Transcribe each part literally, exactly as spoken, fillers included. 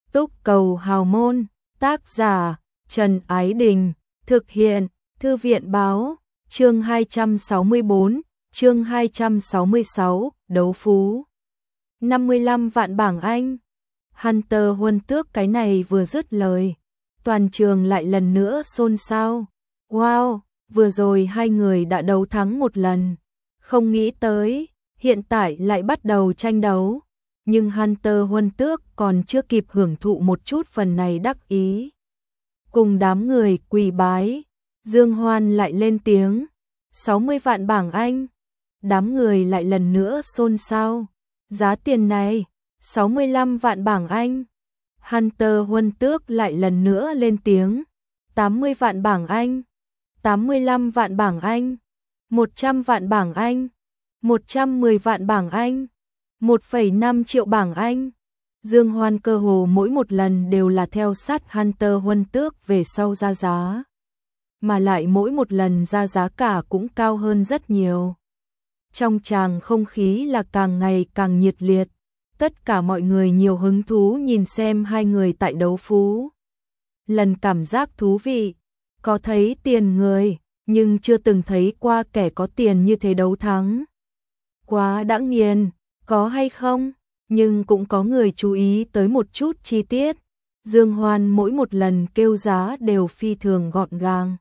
Túc Cầu Hào Môn, tác giả Trần Ái Đình, thực hiện Thư viện Báo, chương hai trăm sáu mươi bốn, chương hai trăm sáu mươi sáu, đấu phú. năm mươi lăm vạn bảng Anh. Hunter Huân Tước cái này vừa dứt lời, toàn trường lại lần nữa xôn xao. Wow, vừa rồi hai người đã đấu thắng một lần, không nghĩ tới, hiện tại lại bắt đầu tranh đấu. Nhưng Hunter Huân Tước còn chưa kịp hưởng thụ một chút phần này đắc ý. Cùng đám người quỳ bái, Dương Hoan lại lên tiếng, sáu mươi vạn bảng Anh. Đám người lại lần nữa xôn xao, giá tiền này, sáu mươi lăm vạn bảng Anh. Hunter Huân Tước lại lần nữa lên tiếng, tám mươi vạn bảng Anh, tám mươi lăm vạn bảng Anh, một trăm vạn bảng Anh, một trăm mười vạn bảng Anh, một phẩy năm triệu bảng Anh. Dương Hoan cơ hồ mỗi một lần đều là theo sát Hunter Huân Tước về sau ra giá, mà lại mỗi một lần ra giá cả cũng cao hơn rất nhiều. Trong tràng không khí là càng ngày càng nhiệt liệt, tất cả mọi người nhiều hứng thú nhìn xem hai người tại đấu phú. Lần cảm giác thú vị, có thấy tiền người, nhưng chưa từng thấy qua kẻ có tiền như thế đấu thắng. Quá đã nghiền, có hay không? Nhưng cũng có người chú ý tới một chút chi tiết. Dương Hoan mỗi một lần kêu giá đều phi thường gọn gàng.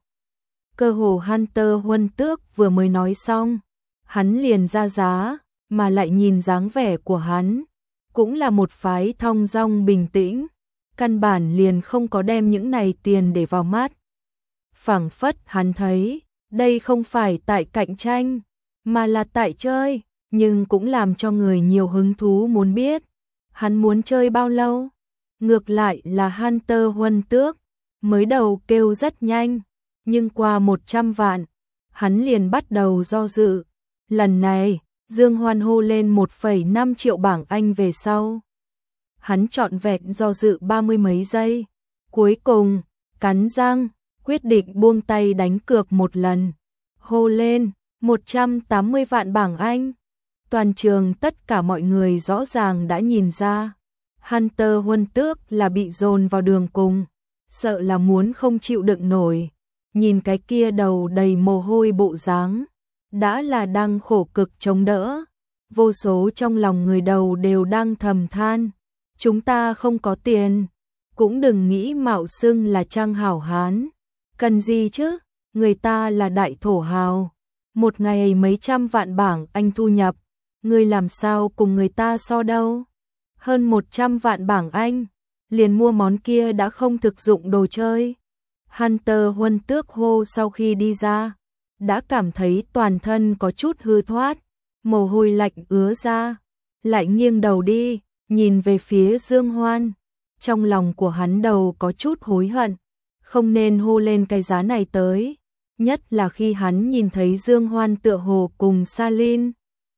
Cơ hồ Hunter Huân Tước vừa mới nói xong, hắn liền ra giá, mà lại nhìn dáng vẻ của hắn, cũng là một phái thong dong bình tĩnh, căn bản liền không có đem những này tiền để vào mắt. Phảng phất hắn thấy, đây không phải tại cạnh tranh, mà là tại chơi, nhưng cũng làm cho người nhiều hứng thú muốn biết, hắn muốn chơi bao lâu. Ngược lại là Hunter Huân Tước, mới đầu kêu rất nhanh, nhưng qua một trăm vạn, hắn liền bắt đầu do dự. Lần này, Dương Hoan hô lên một phẩy năm triệu bảng Anh về sau. Hắn trọn vẹn do dự ba mươi mấy giây. Cuối cùng, cắn răng, quyết định buông tay đánh cược một lần. Hô lên, một trăm tám mươi vạn bảng Anh. Toàn trường tất cả mọi người rõ ràng đã nhìn ra. Hunter Huân Tước là bị dồn vào đường cùng. Sợ là muốn không chịu đựng nổi. Nhìn cái kia đầu đầy mồ hôi bộ dáng, đã là đang khổ cực chống đỡ. Vô số trong lòng người đầu đều đang thầm than, chúng ta không có tiền, cũng đừng nghĩ mạo xưng là trang hảo hán. Cần gì chứ, người ta là đại thổ hào, một ngày mấy trăm vạn bảng Anh thu nhập, người làm sao cùng người ta so đâu. Hơn một trăm vạn bảng Anh, liền mua món kia đã không thực dụng đồ chơi. Hunter Huân Tước hô sau khi đi ra, đã cảm thấy toàn thân có chút hư thoát, mồ hôi lạnh ứa ra, lại nghiêng đầu đi, nhìn về phía Dương Hoan. Trong lòng của hắn đầu có chút hối hận, không nên hô lên cái giá này tới, nhất là khi hắn nhìn thấy Dương Hoan tựa hồ cùng Salin,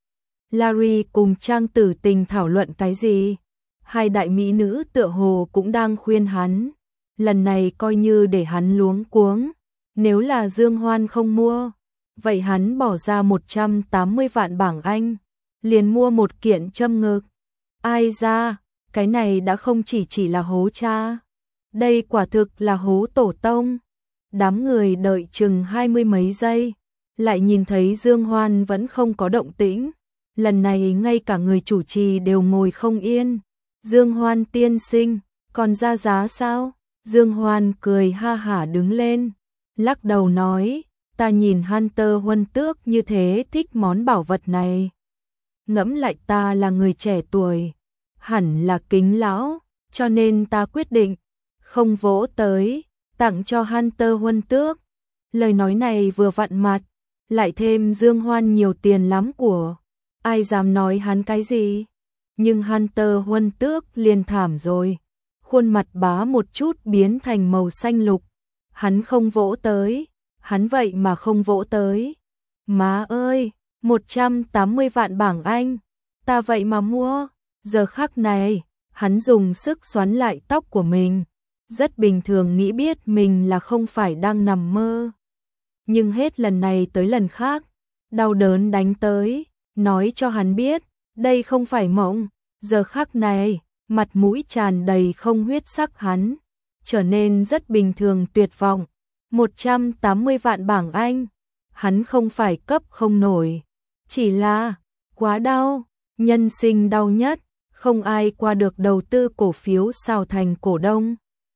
Larry cùng Trang Tử Tình thảo luận cái gì. Hai đại mỹ nữ tựa hồ cũng đang khuyên hắn, lần này coi như để hắn luống cuống. Nếu là Dương Hoan không mua, vậy hắn bỏ ra một trăm tám mươi vạn bảng Anh, liền mua một kiện châm ngực. Ai ra, cái này đã không chỉ chỉ là hố cha, đây quả thực là hố tổ tông. Đám người đợi chừng hai mươi mấy giây, lại nhìn thấy Dương Hoan vẫn không có động tĩnh. Lần này ngay cả người chủ trì đều ngồi không yên. Dương Hoan tiên sinh, còn ra giá sao? Dương Hoan cười ha hả đứng lên, lắc đầu nói, ta nhìn Hunter Huân Tước như thế thích món bảo vật này. Ngẫm lại ta là người trẻ tuổi, hẳn là kính lão, cho nên ta quyết định, không vỗ tới, tặng cho Hunter Huân Tước. Lời nói này vừa vặn mặt, lại thêm Dương Hoan nhiều tiền lắm của, ai dám nói hắn cái gì. Nhưng Hunter Huân Tước liền thảm rồi, khuôn mặt bá một chút biến thành màu xanh lục. Hắn không vỗ tới, hắn vậy mà không vỗ tới. Má ơi, một trăm tám mươi vạn bảng Anh, ta vậy mà mua. Giờ khắc này, hắn dùng sức xoắn lại tóc của mình, rất bình thường nghĩ biết mình là không phải đang nằm mơ. Nhưng hết lần này tới lần khác, đau đớn đánh tới, nói cho hắn biết, đây không phải mộng. Giờ khắc này, mặt mũi tràn đầy không huyết sắc hắn, trở nên rất bình thường tuyệt vọng. một trăm tám mươi vạn bảng Anh, hắn không phải cấp không nổi, chỉ là quá đau, nhân sinh đau nhất, không ai qua được đầu tư cổ phiếu sao thành cổ đông.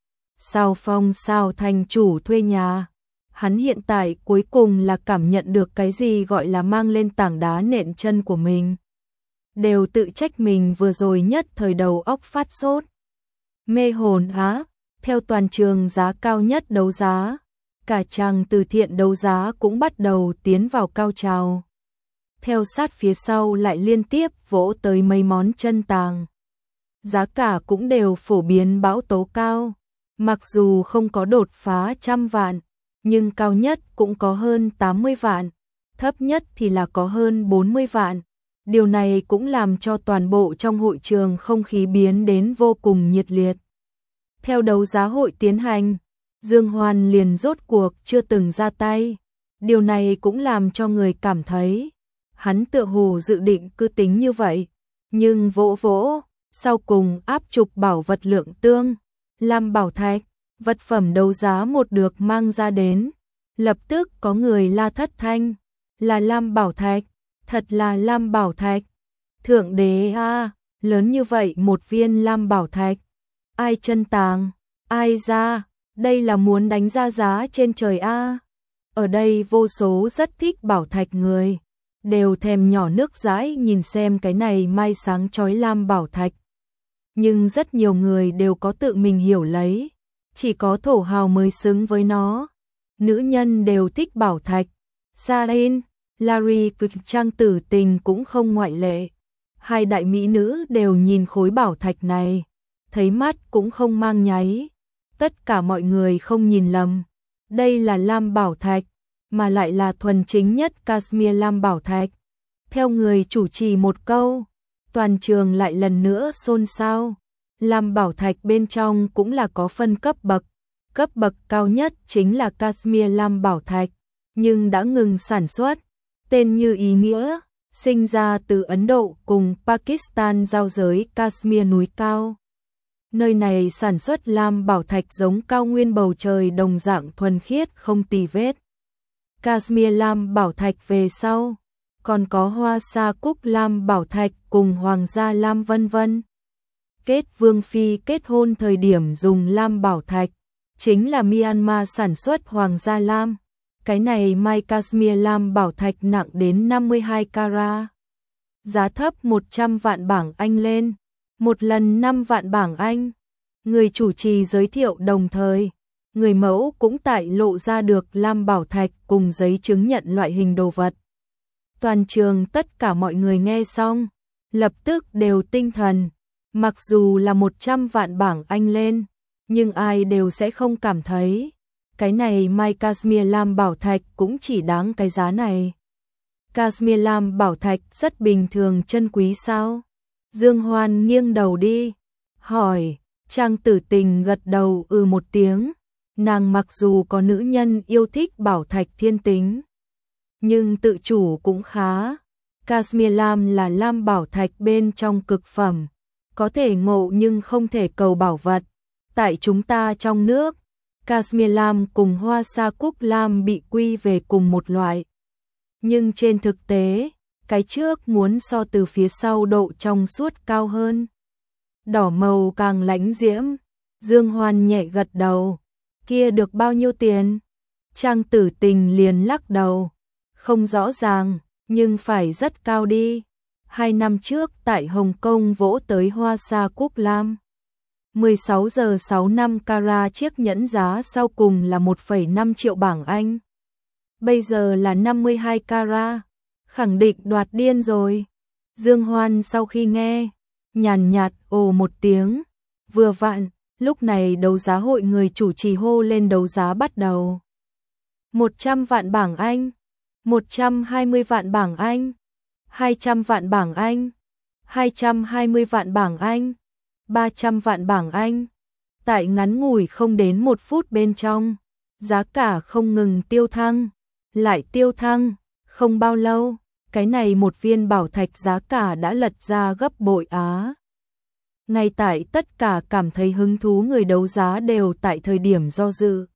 Sao Phong sao thành chủ thuê nhà. Hắn hiện tại cuối cùng là cảm nhận được cái gì gọi là mang lên tảng đá nện chân của mình. Đều tự trách mình vừa rồi nhất thời đầu óc phát sốt. Mê hồn á, theo toàn trường giá cao nhất đấu giá. Cả trang từ thiện đấu giá cũng bắt đầu tiến vào cao trào. Theo sát phía sau lại liên tiếp vỗ tới mấy món chân tàng. Giá cả cũng đều phổ biến bão tố cao. Mặc dù không có đột phá trăm vạn, nhưng cao nhất cũng có hơn tám mươi vạn, thấp nhất thì là có hơn bốn mươi vạn. Điều này cũng làm cho toàn bộ trong hội trường không khí biến đến vô cùng nhiệt liệt. Theo đấu giá hội tiến hành, Dương Hoan liền rốt cuộc chưa từng ra tay. Điều này cũng làm cho người cảm thấy, hắn tựa hồ dự định cứ tính như vậy, nhưng vỗ vỗ, sau cùng áp trục bảo vật lượng tương, lam bảo thạch, vật phẩm đấu giá một được mang ra đến. Lập tức có người la thất thanh, là lam bảo thạch, thật là lam bảo thạch. Thượng đế a, lớn như vậy một viên lam bảo thạch. Ai chân tàng, ai ra, đây là muốn đánh ra giá trên trời a. Ở đây vô số rất thích bảo thạch người, đều thèm nhỏ nước dãi nhìn xem cái này mai sáng chói lam bảo thạch. Nhưng rất nhiều người đều có tự mình hiểu lấy, chỉ có thổ hào mới xứng với nó. Nữ nhân đều thích bảo thạch. Sarin, Larry cực trang tử tình cũng không ngoại lệ. Hai đại mỹ nữ đều nhìn khối bảo thạch này, thấy mắt cũng không mang nháy. Tất cả mọi người không nhìn lầm, đây là lam bảo thạch, mà lại là thuần chính nhất Cashmere lam bảo thạch. Theo người chủ trì một câu, toàn trường lại lần nữa xôn xao. Lam bảo thạch bên trong cũng là có phân cấp bậc, cấp bậc cao nhất chính là Cashmere lam bảo thạch, nhưng đã ngừng sản xuất. Tên như ý nghĩa, sinh ra từ Ấn Độ cùng Pakistan giao giới Kashmir núi cao. Nơi này sản xuất lam bảo thạch giống cao nguyên bầu trời đồng dạng thuần khiết không tì vết. Kashmir lam bảo thạch về sau, còn có hoa sa cúc lam bảo thạch cùng hoàng gia lam vân vân. Kết vương phi kết hôn thời điểm dùng lam bảo thạch, chính là Myanmar sản xuất hoàng gia lam. Cái này mai Cashmere lam bảo thạch nặng đến năm mươi hai carat. Giá thấp một trăm vạn bảng Anh lên, một lần năm vạn bảng Anh. Người chủ trì giới thiệu đồng thời, người mẫu cũng tại lộ ra được lam bảo thạch cùng giấy chứng nhận loại hình đồ vật. Toàn trường tất cả mọi người nghe xong, lập tức đều tinh thần. Mặc dù là một trăm vạn bảng Anh lên, nhưng ai đều sẽ không cảm thấy cái này mai Cashmere lam bảo thạch cũng chỉ đáng cái giá này. Cashmere lam bảo thạch rất bình thường chân quý sao? Dương Hoan nghiêng đầu đi, hỏi. Trang tử tình gật đầu ừ một tiếng. Nàng mặc dù có nữ nhân yêu thích bảo thạch thiên tính, nhưng tự chủ cũng khá. Cashmere lam là lam bảo thạch bên trong cực phẩm, có thể ngộ nhưng không thể cầu bảo vật. Tại chúng ta trong nước, Cashmere lam cùng hoa sa cúc lam bị quy về cùng một loại. Nhưng trên thực tế, cái trước muốn so từ phía sau độ trong suốt cao hơn. Đỏ màu càng lãnh diễm. Dương Hoan nhẹ gật đầu. Kia được bao nhiêu tiền? Trang tử tình liền lắc đầu. Không rõ ràng, nhưng phải rất cao đi. Hai năm trước tại Hồng Kông vỗ tới hoa sa cúc lam. mười sáu giờ sáu năm carat chiếc nhẫn giá sau cùng là một phẩy năm triệu bảng Anh. Bây giờ là năm mươi hai carat, khẳng định đoạt điên rồi. Dương Hoan sau khi nghe, nhàn nhạt ồ một tiếng, vừa vặn, lúc này đấu giá hội người chủ trì hô lên đấu giá bắt đầu. một trăm vạn bảng Anh, một trăm hai mươi vạn bảng Anh, hai trăm vạn bảng Anh, hai trăm hai mươi vạn bảng Anh, ba trăm vạn bảng Anh. Tại ngắn ngủi không đến một phút bên trong, giá cả không ngừng tiêu thăng, lại tiêu thăng, không bao lâu, cái này một viên bảo thạch giá cả đã lật ra gấp bội á. Ngay tại tất cả cảm thấy hứng thú người đấu giá đều tại thời điểm do dự.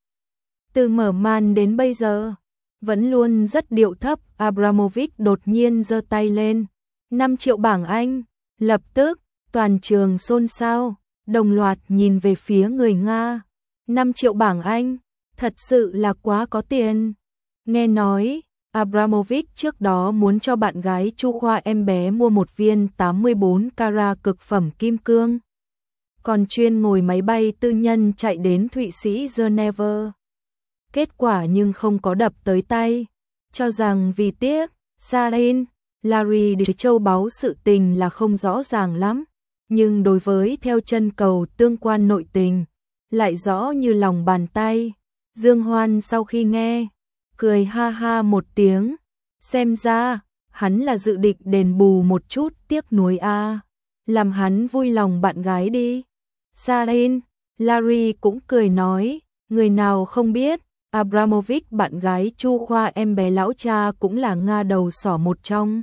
Từ mở màn đến bây giờ, vẫn luôn rất điệu thấp, Abramovich đột nhiên giơ tay lên. năm triệu bảng Anh, lập tức, toàn trường xôn xao, đồng loạt nhìn về phía người Nga. năm triệu bảng Anh, thật sự là quá có tiền. Nghe nói, Abramovich trước đó muốn cho bạn gái Chu Khoa em bé mua một viên tám mươi bốn carat cực phẩm kim cương. Còn chuyên ngồi máy bay tư nhân chạy đến Thụy Sĩ Geneva. Kết quả nhưng không có đập tới tay. Cho rằng vì tiếc, Sarin, Larry để châu báu sự tình là không rõ ràng lắm. Nhưng đối với theo chân cầu tương quan nội tình, lại rõ như lòng bàn tay. Dương Hoan sau khi nghe, cười ha ha một tiếng. Xem ra, hắn là dự định đền bù một chút tiếc nuối a. Làm hắn vui lòng bạn gái đi. Sarin, Larry cũng cười nói, người nào không biết, Abramovich bạn gái Chu Khoa em bé lão cha cũng là Nga đầu sỏ một trong.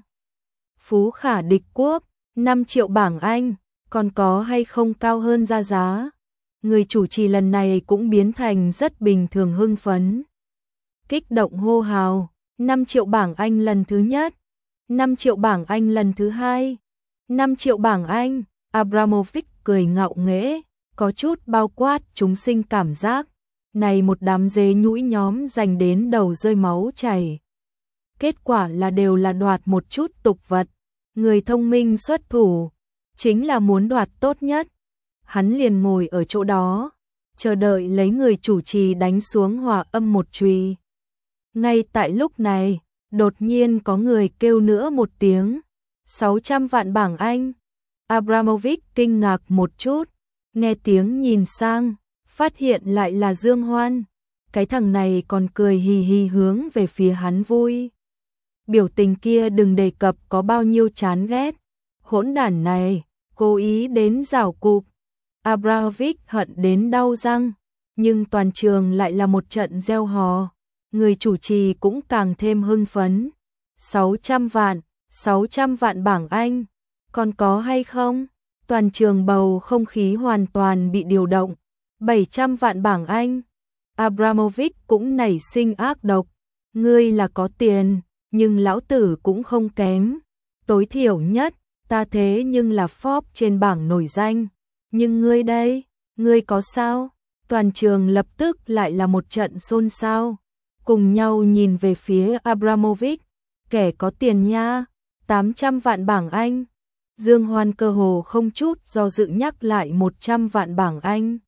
Phú khả địch quốc, năm triệu bảng Anh, còn có hay không cao hơn ra giá. Người chủ trì lần này cũng biến thành rất bình thường hưng phấn. Kích động hô hào, năm triệu bảng Anh lần thứ nhất, năm triệu bảng Anh lần thứ hai, năm triệu bảng Anh, Abramovich cười ngạo nghễ, có chút bao quát chúng sinh cảm giác. Này một đám dế nhũi nhóm dành đến đầu rơi máu chảy. Kết quả là đều là đoạt một chút tục vật. Người thông minh xuất thủ, chính là muốn đoạt tốt nhất. Hắn liền ngồi ở chỗ đó, chờ đợi lấy người chủ trì đánh xuống hòa âm một chùy. Ngay tại lúc này, đột nhiên có người kêu nữa một tiếng. sáu trăm vạn bảng Anh. Abramovich kinh ngạc một chút, nghe tiếng nhìn sang, phát hiện lại là Dương Hoan. Cái thằng này còn cười hì hì hướng về phía hắn vui. Biểu tình kia đừng đề cập có bao nhiêu chán ghét. Hỗn đản này, cố ý đến giảo cục. Abramovich hận đến đau răng, nhưng toàn trường lại là một trận reo hò. Người chủ trì cũng càng thêm hưng phấn. sáu trăm vạn, sáu trăm vạn bảng Anh, còn có hay không? Toàn trường bầu không khí hoàn toàn bị điều động. bảy trăm vạn bảng Anh. Abramovich cũng nảy sinh ác độc. Ngươi là có tiền, nhưng lão tử cũng không kém. Tối thiểu nhất, ta thế nhưng là Forbes trên bảng nổi danh. Nhưng ngươi đây, ngươi có sao? Toàn trường lập tức lại là một trận xôn xao. Cùng nhau nhìn về phía Abramovich. Kẻ có tiền nha, tám trăm vạn bảng Anh. Dương Hoan cơ hồ không chút do dự nhắc lại một trăm vạn bảng Anh.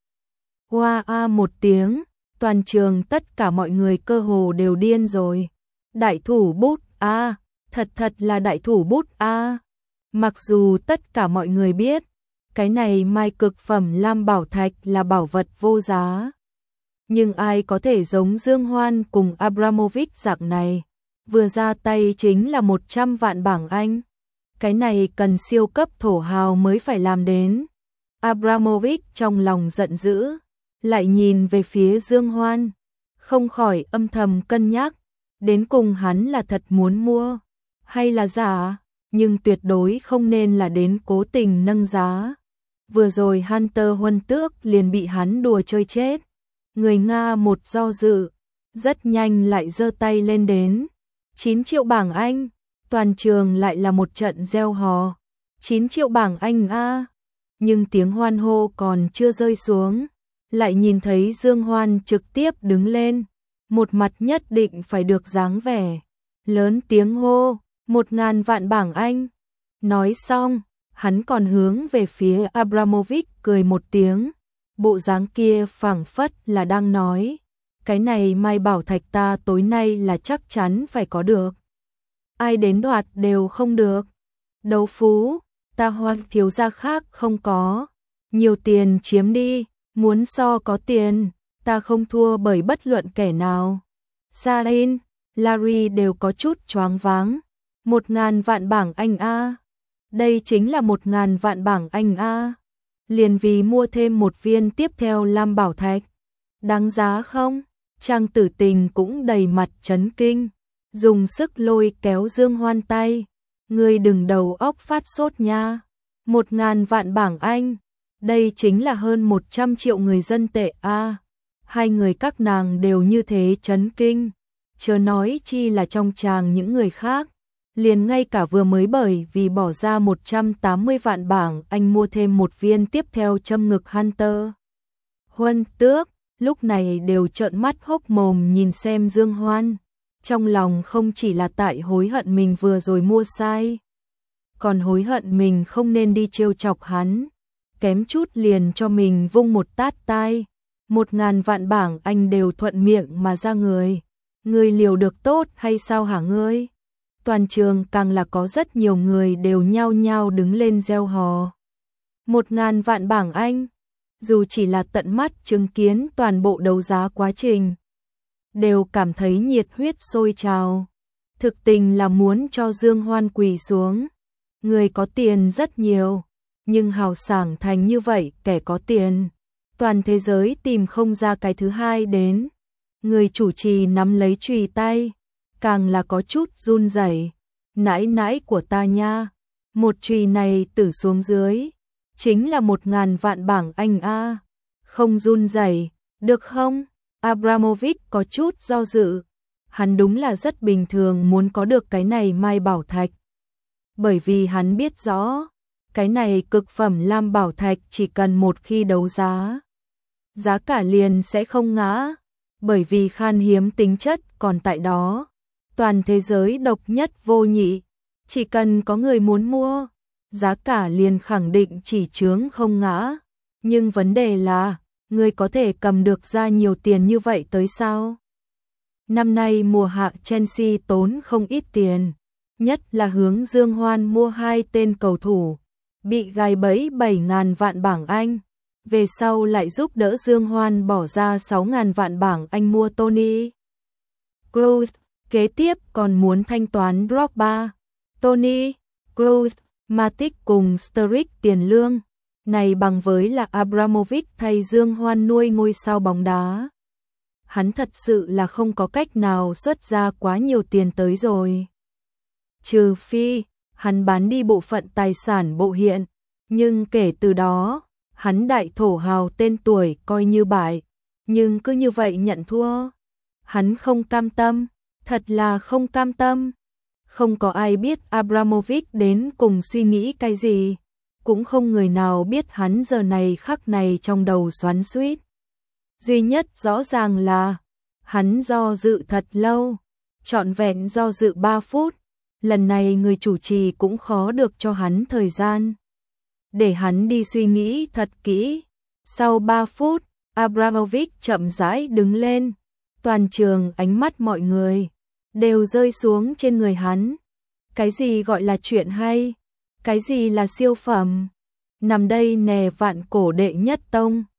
Hoa a một tiếng, toàn trường tất cả mọi người cơ hồ đều điên rồi. Đại thủ bút a, thật thật là đại thủ bút a. Mặc dù tất cả mọi người biết, cái này mai cực phẩm lam bảo thạch là bảo vật vô giá. Nhưng ai có thể giống Dương Hoan cùng Abramovich dạng này, vừa ra tay chính là một trăm vạn bảng Anh. Cái này cần siêu cấp thổ hào mới phải làm đến. Abramovich trong lòng giận dữ, lại nhìn về phía Dương Hoan, không khỏi âm thầm cân nhắc, đến cùng hắn là thật muốn mua, hay là giả, nhưng tuyệt đối không nên là đến cố tình nâng giá. Vừa rồi Hunter Huân Tước liền bị hắn đùa chơi chết. Người Nga một do dự, rất nhanh lại giơ tay lên đến. chín triệu bảng Anh, toàn trường lại là một trận reo hò. chín triệu bảng Anh a. Nhưng tiếng hoan hô còn chưa rơi xuống, lại nhìn thấy Dương Hoan trực tiếp đứng lên, một mặt nhất định phải được dáng vẻ, lớn tiếng hô, một ngàn vạn bảng Anh. Nói xong, hắn còn hướng về phía Abramovich cười một tiếng, bộ dáng kia phảng phất là đang nói, cái này mai bảo thạch ta tối nay là chắc chắn phải có được. Ai đến đoạt đều không được. Đấu phú, ta hoặc thiếu gia khác không có. Nhiều tiền chiếm đi, muốn so có tiền, ta không thua bởi bất luận kẻ nào. Sarin, Larry đều có chút choáng váng. Một ngàn vạn bảng Anh a. Đây chính là một ngàn vạn bảng Anh a. Liền vì mua thêm một viên tiếp theo lam bảo thạch. Đáng giá không? Trang Tử Tình cũng đầy mặt chấn kinh, dùng sức lôi kéo Dương Hoan tay. Ngươi đừng đầu óc phát sốt nha. Một ngàn vạn bảng Anh, Đây chính là hơn một trăm triệu người dân tệ a. À, hai người các nàng đều như thế chấn kinh, chớ nói chi là trong tràng những người khác. Liền ngay cả vừa mới bởi vì bỏ ra một trăm tám mươi vạn bảng anh mua thêm một viên tiếp theo châm ngực Hunter. Huân Tước, lúc này đều trợn mắt hốc mồm nhìn xem Dương Hoan. Trong lòng không chỉ là tại hối hận mình vừa rồi mua sai, còn hối hận mình không nên đi trêu chọc hắn. Kém chút liền cho mình vung một tát tai. Một ngàn vạn bảng anh đều thuận miệng mà ra người. Ngươi liều được tốt hay sao hả ngươi? Toàn trường càng là có rất nhiều người đều nhao nhao đứng lên reo hò. Một ngàn vạn bảng anh, dù chỉ là tận mắt chứng kiến toàn bộ đấu giá quá trình, đều cảm thấy nhiệt huyết sôi trào. Thực tình là muốn cho Dương Hoan quỳ xuống. Người có tiền rất nhiều, nhưng hào sảng thành như vậy kẻ có tiền, toàn thế giới tìm không ra cái thứ hai đến. Người chủ trì nắm lấy chùy tay, càng là có chút run rẩy. Nãi nãi của ta nha, một chùy này tử xuống dưới, chính là một ngàn vạn bảng anh a. Không run rẩy, được không? Abramovich có chút do dự. Hắn đúng là rất bình thường muốn có được cái này mai bảo thạch. Bởi vì hắn biết rõ, cái này cực phẩm lam bảo thạch chỉ cần một khi đấu giá, giá cả liền sẽ không ngã. Bởi vì khan hiếm tính chất còn tại đó, toàn thế giới độc nhất vô nhị, chỉ cần có người muốn mua, giá cả liền khẳng định chỉ chướng không ngã. Nhưng vấn đề là, người có thể cầm được ra nhiều tiền như vậy tới sao? Năm nay mùa hạ Chelsea tốn không ít tiền, nhất là hướng Dương Hoan mua hai tên cầu thủ, bị gài bẫy bảy ngàn vạn bảng Anh. Về sau lại giúp đỡ Dương Hoan bỏ ra sáu ngàn vạn bảng Anh mua Tony Kroos, kế tiếp còn muốn thanh toán Drogba, Tony Kroos, Matic cùng Sturridge tiền lương. Này bằng với là Abramovich thay Dương Hoan nuôi ngôi sao bóng đá. Hắn thật sự là không có cách nào xuất ra quá nhiều tiền tới rồi. Trừ phi, hắn bán đi bộ phận tài sản bộ hiện, nhưng kể từ đó, hắn đại thổ hào tên tuổi coi như bại, nhưng cứ như vậy nhận thua. Hắn không cam tâm, thật là không cam tâm. Không có ai biết Abramovich đến cùng suy nghĩ cái gì, cũng không người nào biết hắn giờ này khắc này trong đầu xoắn xuýt. Duy nhất rõ ràng là, hắn do dự thật lâu, trọn vẹn do dự ba phút. Lần này người chủ trì cũng khó được cho hắn thời gian, để hắn đi suy nghĩ thật kỹ. Sau ba phút, Abramovich chậm rãi đứng lên. Toàn trường ánh mắt mọi người đều rơi xuống trên người hắn. Cái gì gọi là chuyện hay? Cái gì là siêu phẩm? Nằm đây nè vạn cổ đệ nhất tông.